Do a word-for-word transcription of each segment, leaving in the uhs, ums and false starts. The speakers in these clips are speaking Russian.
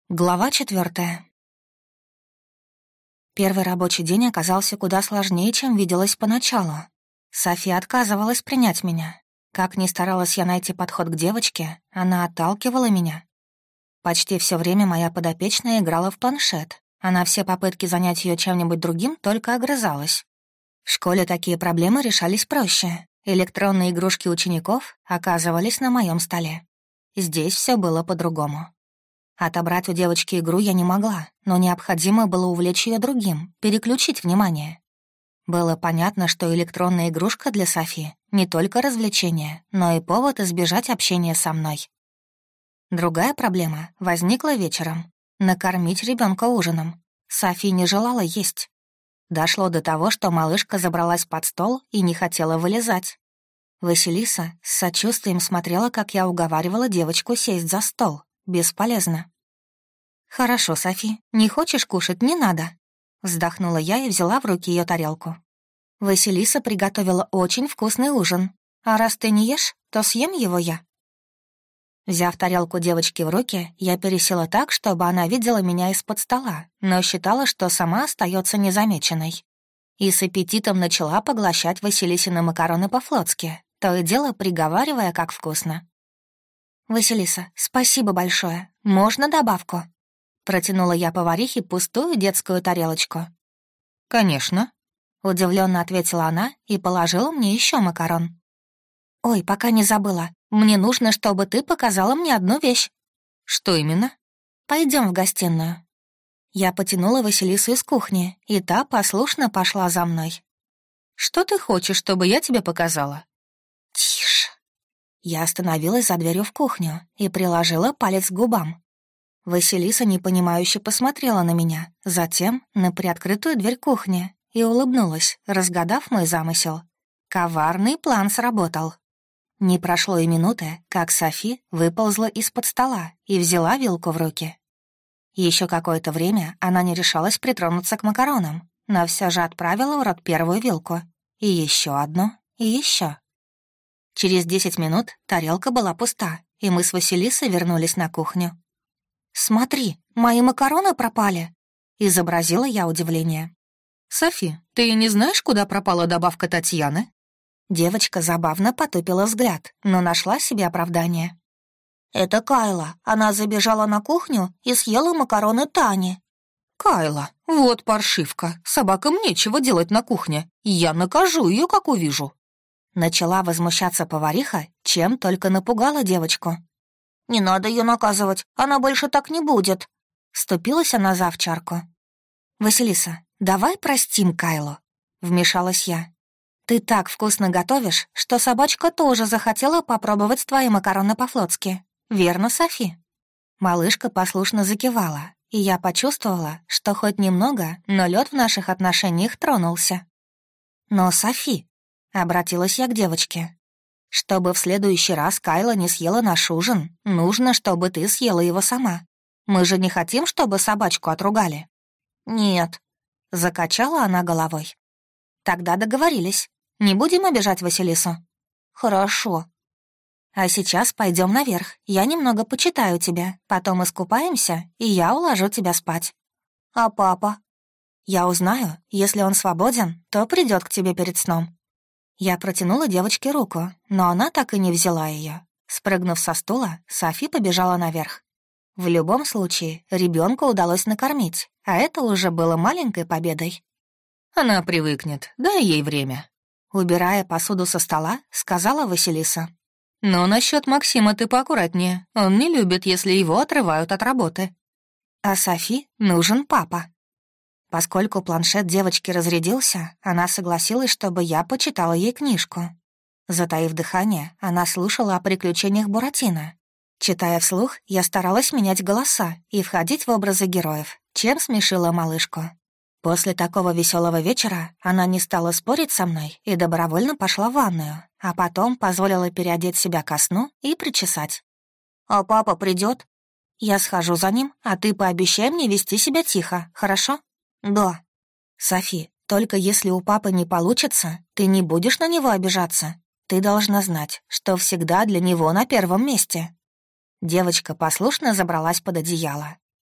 Глава четвертая. Первый рабочий день оказался куда сложнее, чем виделось поначалу. Софи отказывалась принять меня. Как ни старалась я найти подход к девочке, она отталкивала меня. Почти все время моя подопечная играла в планшет, а на все попытки занять ее чем-нибудь другим только огрызалась. В школе такие проблемы решались проще. Электронные игрушки учеников оказывались на моем столе. Здесь все было по-другому. Отобрать у девочки игру я не могла, но необходимо было увлечь ее другим, переключить внимание. Было понятно, что электронная игрушка для Софи — не только развлечение, но и повод избежать общения со мной. Другая проблема возникла вечером — накормить ребенка ужином. Софи не желала есть. Дошло до того, что малышка забралась под стол и не хотела вылезать. Василиса с сочувствием смотрела, как я уговаривала девочку сесть за стол. Бесполезно. «Хорошо, Софи, не хочешь кушать, не надо», — вздохнула я и взяла в руки ее тарелку. «Василиса приготовила очень вкусный ужин, а раз ты не ешь, то съем его я». Взяв тарелку девочки в руки, я пересела так, чтобы она видела меня из-под стола, но считала, что сама остается незамеченной. И с аппетитом начала поглощать Василисины макароны по-флотски, то и дело приговаривая, как вкусно. «Василиса, спасибо большое. Можно добавку?» Протянула я поварихе пустую детскую тарелочку. «Конечно», — удивленно ответила она и положила мне еще макарон. «Ой, пока не забыла. Мне нужно, чтобы ты показала мне одну вещь». «Что именно?» Пойдем в гостиную». Я потянула Василису из кухни, и та послушно пошла за мной. «Что ты хочешь, чтобы я тебе показала?» «Тише». Я остановилась за дверью в кухню и приложила палец к губам. Василиса непонимающе посмотрела на меня, затем на приоткрытую дверь кухни и улыбнулась, разгадав мой замысел. Коварный план сработал. Не прошло и минуты, как Софи выползла из-под стола и взяла вилку в руки. Еще какое-то время она не решалась притронуться к макаронам, но все же отправила в рот первую вилку. И еще одну, и еще. Через десять минут тарелка была пуста, и мы с Василисой вернулись на кухню. «Смотри, мои макароны пропали!» — изобразила я удивление. «Софи, ты не знаешь, куда пропала добавка Татьяны?» Девочка забавно потупила взгляд, но нашла себе оправдание. «Это Кайла. Она забежала на кухню и съела макароны Тани». «Кайла, вот паршивка. Собакам нечего делать на кухне. Я накажу ее, как увижу». Начала возмущаться повариха, чем только напугала девочку. «Не надо ее наказывать, она больше так не будет», — вступилась она за овчарку. «Василиса, давай простим Кайлу», — вмешалась я. «Ты так вкусно готовишь, что собачка тоже захотела попробовать твои макароны по-флотски. Верно, Софи?» Малышка послушно закивала, и я почувствовала, что хоть немного, но лед в наших отношениях тронулся. «Но, Софи», — обратилась я к девочке, «чтобы в следующий раз Кайла не съела наш ужин, нужно, чтобы ты съела его сама. Мы же не хотим, чтобы собачку отругали». «Нет», — закачала она головой. «Тогда договорились. Не будем обижать Василису?» «Хорошо». «А сейчас пойдем наверх. Я немного почитаю тебя, потом искупаемся, и я уложу тебя спать». «А папа?» «Я узнаю. Если он свободен, то придет к тебе перед сном». Я протянула девочке руку, но она так и не взяла ее. Спрыгнув со стула, Софи побежала наверх. В любом случае, ребенка удалось накормить, а это уже было маленькой победой. «Она привыкнет, дай ей время», — убирая посуду со стола, сказала Василиса. «Но насчет Максима ты поаккуратнее. Он не любит, если его отрывают от работы». А Софи нужен папа. Поскольку планшет девочки разрядился, она согласилась, чтобы я почитала ей книжку. Затаив дыхание, она слушала о приключениях Буратино. Читая вслух, я старалась менять голоса и входить в образы героев, чем смешила малышку. После такого веселого вечера она не стала спорить со мной и добровольно пошла в ванную, а потом позволила переодеть себя ко сну и причесать. «А папа придет? Я схожу за ним, а ты пообещай мне вести себя тихо, хорошо?» «Да». «Софи, только если у папы не получится, ты не будешь на него обижаться. Ты должна знать, что всегда для него на первом месте». Девочка послушно забралась под одеяло.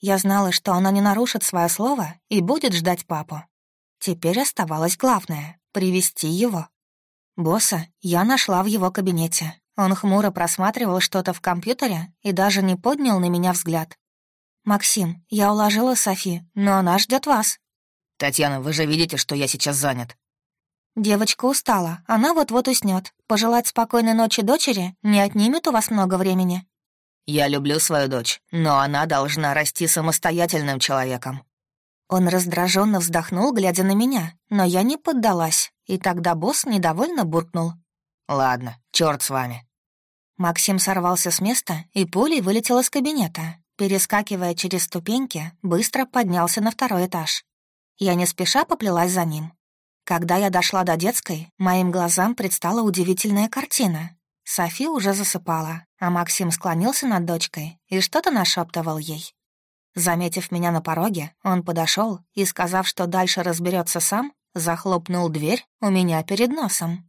Я знала, что она не нарушит свое слово и будет ждать папу. Теперь оставалось главное — привести его. Босса я нашла в его кабинете. Он хмуро просматривал что-то в компьютере и даже не поднял на меня взгляд. «Максим, я уложила Софи, но она ждет вас». «Татьяна, вы же видите, что я сейчас занят». «Девочка устала, она вот-вот уснет. Пожелать спокойной ночи дочери не отнимет у вас много времени». «Я люблю свою дочь, но она должна расти самостоятельным человеком». Он раздраженно вздохнул, глядя на меня, но я не поддалась, и тогда босс недовольно буркнул. «Ладно, черт с вами». Максим сорвался с места и пулей вылетел из кабинета. Перескакивая через ступеньки, быстро поднялся на второй этаж. Я не спеша поплелась за ним. Когда я дошла до детской, моим глазам предстала удивительная картина. Софи уже засыпала, а Максим склонился над дочкой и что-то нашептывал ей. Заметив меня на пороге, он подошел и, сказав, что дальше разберется сам, захлопнул дверь у меня перед носом.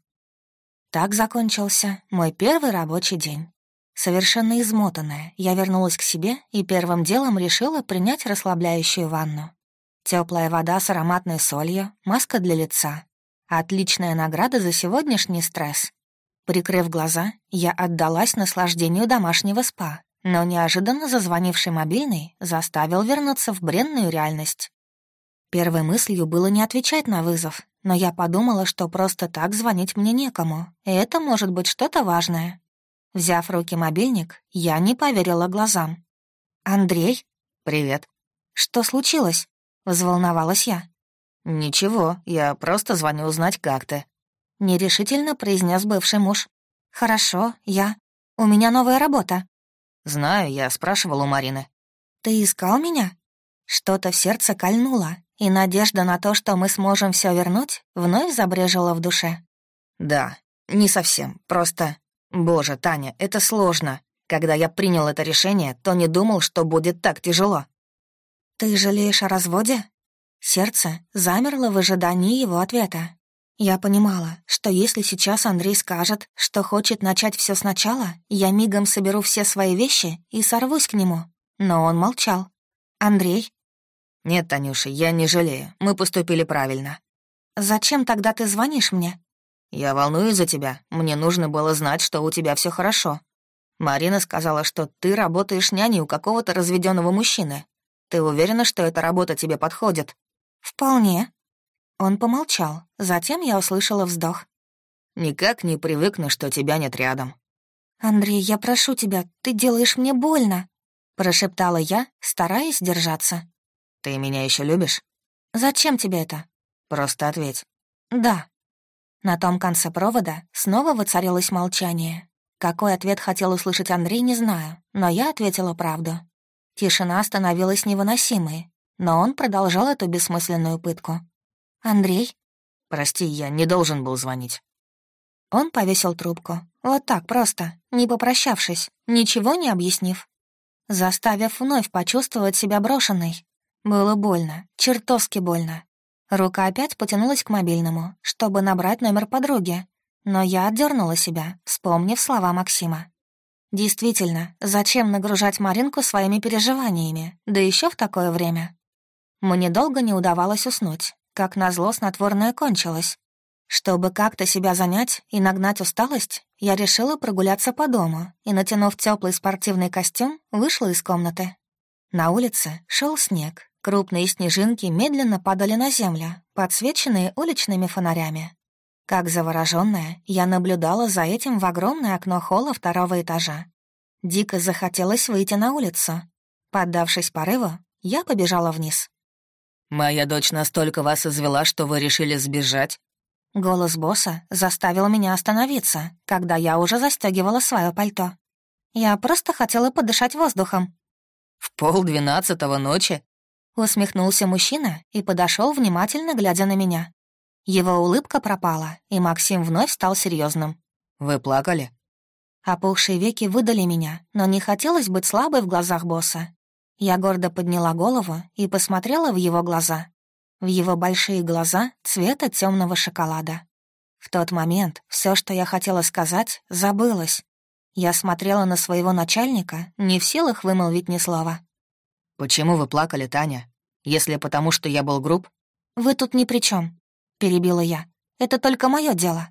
Так закончился мой первый рабочий день. Совершенно измотанная, я вернулась к себе и первым делом решила принять расслабляющую ванну. Теплая вода с ароматной солью, маска для лица. Отличная награда за сегодняшний стресс. Прикрыв глаза, я отдалась наслаждению домашнего спа, но неожиданно зазвонивший мобильный заставил вернуться в бренную реальность. Первой мыслью было не отвечать на вызов, но я подумала, что просто так звонить мне некому, и это может быть что-то важное. Взяв в руки мобильник, я не поверила глазам. «Андрей?» «Привет». «Что случилось?» — взволновалась я. «Ничего, я просто звоню узнать, как ты». Нерешительно произнес бывший муж. «Хорошо, я... У меня новая работа». «Знаю, я спрашивал у Марины». «Ты искал меня?» Что-то в сердце кольнуло, и надежда на то, что мы сможем все вернуть, вновь забрежила в душе. «Да, не совсем, просто... Боже, Таня, это сложно. Когда я принял это решение, то не думал, что будет так тяжело». «Ты жалеешь о разводе?» Сердце замерло в ожидании его ответа. Я понимала, что если сейчас Андрей скажет, что хочет начать все сначала, я мигом соберу все свои вещи и сорвусь к нему. Но он молчал. «Андрей?» «Нет, Танюша, я не жалею. Мы поступили правильно». «Зачем тогда ты звонишь мне?» «Я волнуюсь за тебя. Мне нужно было знать, что у тебя все хорошо. Марина сказала, что ты работаешь няней у какого-то разведенного мужчины. Ты уверена, что эта работа тебе подходит?» «Вполне». Он помолчал, затем я услышала вздох. «Никак не привыкну, что тебя нет рядом». «Андрей, я прошу тебя, ты делаешь мне больно», — прошептала я, стараясь держаться. «Ты меня еще любишь?» «Зачем тебе это?» «Просто ответь». «Да». На том конце провода снова воцарилось молчание. Какой ответ хотел услышать Андрей, не знаю, но я ответила правду. Тишина становилась невыносимой, но он продолжал эту бессмысленную пытку. «Андрей?» «Прости, я не должен был звонить». Он повесил трубку. Вот так просто, не попрощавшись, ничего не объяснив. Заставив вновь почувствовать себя брошенной. Было больно, чертовски больно. Рука опять потянулась к мобильному, чтобы набрать номер подруги, но я отдернула себя, вспомнив слова Максима. Действительно, зачем нагружать Маринку своими переживаниями, да еще в такое время? Мне долго не удавалось уснуть, как назло снотворное кончилось. Чтобы как-то себя занять и нагнать усталость, я решила прогуляться по дому и, натянув теплый спортивный костюм, вышла из комнаты. На улице шел снег, крупные снежинки медленно падали на землю, подсвеченные уличными фонарями. Как заворожённая, я наблюдала за этим в огромное окно холла второго этажа. Дико захотелось выйти на улицу. Поддавшись порыву, я побежала вниз. «Моя дочь настолько вас извела, что вы решили сбежать?» Голос босса заставил меня остановиться, когда я уже застегивала свое пальто. Я просто хотела подышать воздухом. «В полдвенадцатого ночи?» Усмехнулся мужчина и подошел, внимательно глядя на меня. Его улыбка пропала, и Максим вновь стал серьезным. «Вы плакали?» Опухшие веки выдали меня, но не хотелось быть слабой в глазах босса. Я гордо подняла голову и посмотрела в его глаза. В его большие глаза цвета темного шоколада. В тот момент все, что я хотела сказать, забылось. Я смотрела на своего начальника, не в силах вымолвить ни слова. «Почему вы плакали, Таня? Если потому, что я был груб?» «Вы тут ни при чем, перебила я. «Это только мое дело».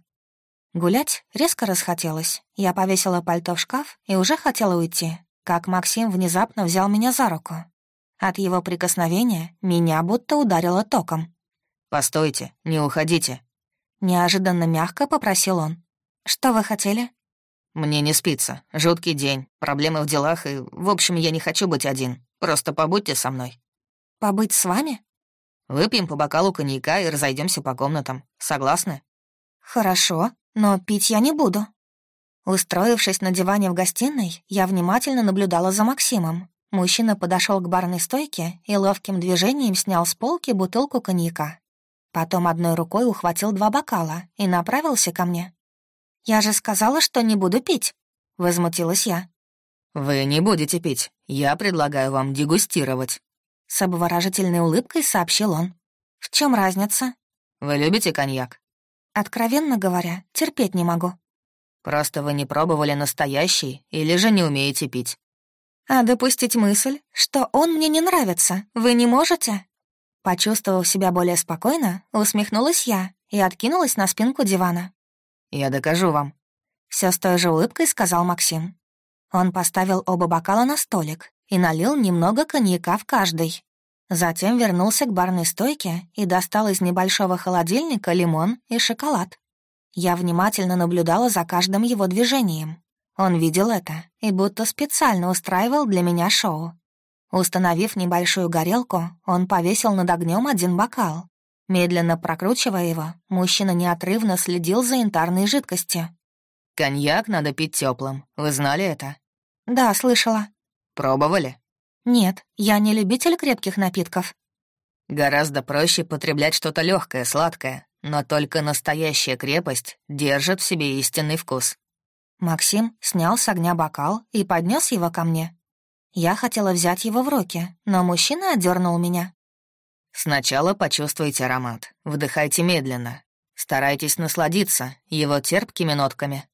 Гулять резко расхотелось. Я повесила пальто в шкаф и уже хотела уйти, как Максим внезапно взял меня за руку. От его прикосновения меня будто ударило током. «Постойте, не уходите». Неожиданно мягко попросил он. «Что вы хотели?» «Мне не спится. Жуткий день, проблемы в делах, и, в общем, я не хочу быть один. Просто побудьте со мной». «Побыть с вами?» «Выпьем по бокалу коньяка и разойдемся по комнатам. Согласны?» «Хорошо, но пить я не буду». Устроившись на диване в гостиной, я внимательно наблюдала за Максимом. Мужчина подошел к барной стойке и ловким движением снял с полки бутылку коньяка. Потом одной рукой ухватил два бокала и направился ко мне. «Я же сказала, что не буду пить», — возмутилась я. «Вы не будете пить. Я предлагаю вам дегустировать». С обворожительной улыбкой сообщил он. «В чем разница?» «Вы любите коньяк?» «Откровенно говоря, терпеть не могу». «Просто вы не пробовали настоящий или же не умеете пить?» «А допустить мысль, что он мне не нравится, вы не можете?» Почувствовав себя более спокойно, усмехнулась я и откинулась на спинку дивана. «Я докажу вам», — все с той же улыбкой сказал Максим. Он поставил оба бокала на столик и налил немного коньяка в каждый. Затем вернулся к барной стойке и достал из небольшого холодильника лимон и шоколад. Я внимательно наблюдала за каждым его движением. Он видел это и будто специально устраивал для меня шоу. Установив небольшую горелку, он повесил над огнем один бокал. Медленно прокручивая его, мужчина неотрывно следил за янтарной жидкостью. «Коньяк надо пить теплым. Вы знали это?» «Да, слышала». «Пробовали?» «Нет, я не любитель крепких напитков». «Гораздо проще потреблять что-то легкое, сладкое, но только настоящая крепость держит в себе истинный вкус». Максим снял с огня бокал и поднес его ко мне. Я хотела взять его в руки, но мужчина отдернул меня. «Сначала почувствуйте аромат, вдыхайте медленно. Старайтесь насладиться его терпкими нотками».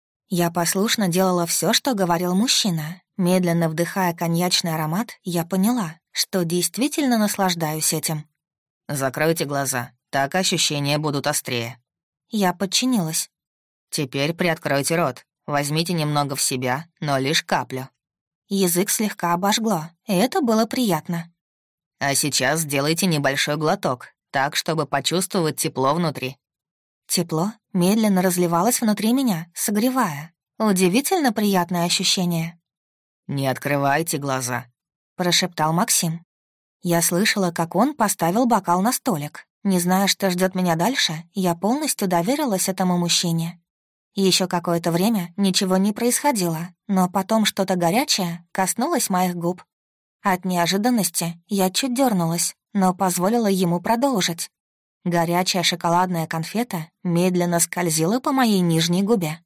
Я послушно делала все, что говорил мужчина. Медленно вдыхая коньячный аромат, я поняла, что действительно наслаждаюсь этим. «Закройте глаза, так ощущения будут острее». Я подчинилась. «Теперь приоткройте рот, возьмите немного в себя, но лишь каплю». Язык слегка обожгло, и это было приятно. «А сейчас сделайте небольшой глоток, так, чтобы почувствовать тепло внутри». Тепло медленно разливалось внутри меня, согревая. Удивительно приятное ощущение. «Не открывайте глаза», — прошептал Максим. Я слышала, как он поставил бокал на столик. Не зная, что ждет меня дальше, я полностью доверилась этому мужчине. Еще какое-то время ничего не происходило, но потом что-то горячее коснулось моих губ. От неожиданности я чуть дернулась, но позволила ему продолжить. Горячая шоколадная конфета медленно скользила по моей нижней губе.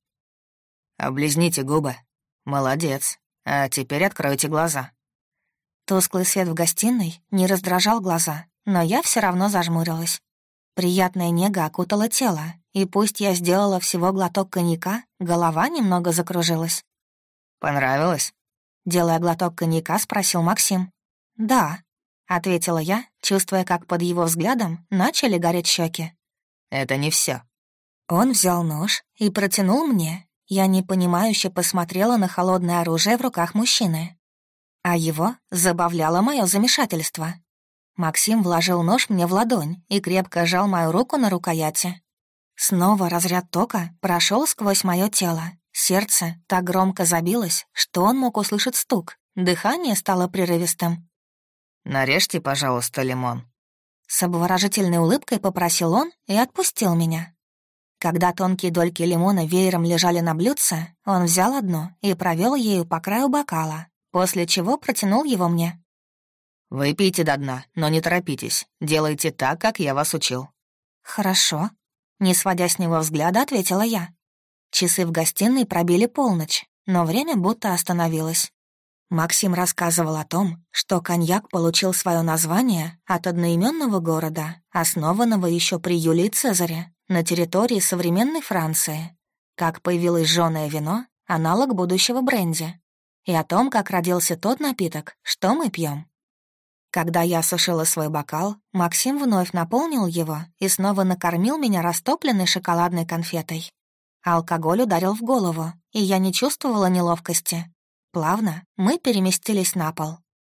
«Облизните губы. Молодец. А теперь откройте глаза». Тусклый свет в гостиной не раздражал глаза, но я все равно зажмурилась. Приятная нега окутала тело, и пусть я сделала всего глоток коньяка, голова немного закружилась. «Понравилось?» Делая глоток коньяка, спросил Максим. «Да», — ответила я, чувствуя, как под его взглядом начали гореть щеки. «Это не все. Он взял нож и протянул мне. Я непонимающе посмотрела на холодное оружие в руках мужчины. А его забавляло мое замешательство. Максим вложил нож мне в ладонь и крепко сжал мою руку на рукояти. Снова разряд тока прошел сквозь мое тело. Сердце так громко забилось, что он мог услышать стук. Дыхание стало прерывистым. «Нарежьте, пожалуйста, лимон». С обворожительной улыбкой попросил он и отпустил меня. Когда тонкие дольки лимона веером лежали на блюдце, он взял одну и провел ею по краю бокала, после чего протянул его мне. «Выпейте до дна, но не торопитесь. Делайте так, как я вас учил». «Хорошо», — не сводя с него взгляда, ответила я. Часы в гостиной пробили полночь, но время будто остановилось. Максим рассказывал о том, что коньяк получил свое название от одноименного города, основанного еще при Юлии Цезаре, на территории современной Франции, как появилось жжёное вино, аналог будущего бренди, и о том, как родился тот напиток, что мы пьем. Когда я осушила свой бокал, Максим вновь наполнил его и снова накормил меня растопленной шоколадной конфетой. Алкоголь ударил в голову, и я не чувствовала неловкости. Плавно мы переместились на пол.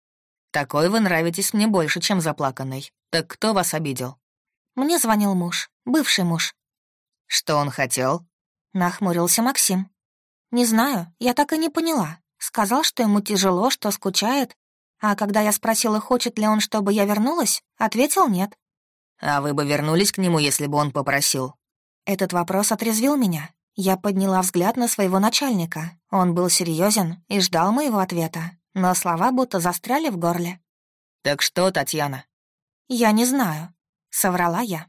«Такой вы нравитесь мне больше, чем заплаканный. Так кто вас обидел?» Мне звонил муж, бывший муж. «Что он хотел?» — нахмурился Максим. «Не знаю, я так и не поняла. Сказал, что ему тяжело, что скучает. А когда я спросила, хочет ли он, чтобы я вернулась, ответил нет». «А вы бы вернулись к нему, если бы он попросил?» Этот вопрос отрезвил меня. Я подняла взгляд на своего начальника. Он был серьезен и ждал моего ответа, но слова будто застряли в горле. «Так что, Татьяна?» «Я не знаю», — соврала я.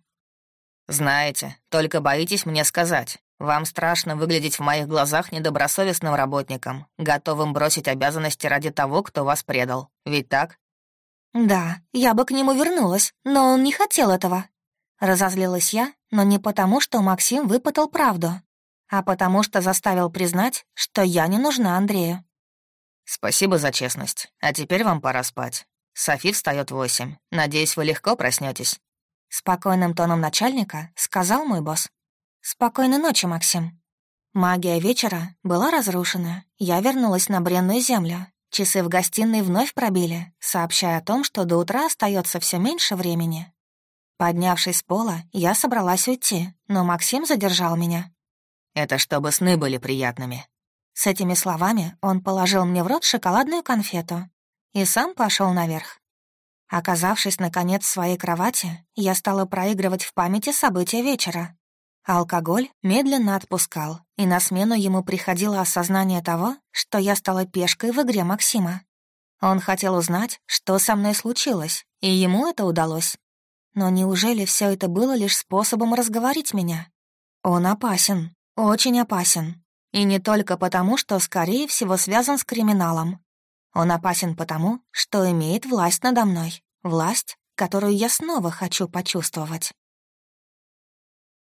«Знаете, только боитесь мне сказать. Вам страшно выглядеть в моих глазах недобросовестным работником, готовым бросить обязанности ради того, кто вас предал. Ведь так?» «Да, я бы к нему вернулась, но он не хотел этого». Разозлилась я, но не потому, что Максим выпытал правду, а потому что заставил признать, что я не нужна Андрею. «Спасибо за честность. А теперь вам пора спать. Софи встает в восемь. Надеюсь, вы легко проснетесь. Спокойным тоном начальника сказал мой босс. «Спокойной ночи, Максим». Магия вечера была разрушена. Я вернулась на бренную землю. Часы в гостиной вновь пробили, сообщая о том, что до утра остается все меньше времени. Поднявшись с пола, я собралась уйти, но Максим задержал меня. «Это чтобы сны были приятными». С этими словами он положил мне в рот шоколадную конфету и сам пошел наверх. Оказавшись, наконец, в своей кровати, я стала проигрывать в памяти события вечера. Алкоголь медленно отпускал, и на смену ему приходило осознание того, что я стала пешкой в игре Максима. Он хотел узнать, что со мной случилось, и ему это удалось. Но неужели все это было лишь способом разговорить меня? Он опасен, очень опасен. И не только потому, что, скорее всего, связан с криминалом. Он опасен потому, что имеет власть надо мной. Власть, которую я снова хочу почувствовать.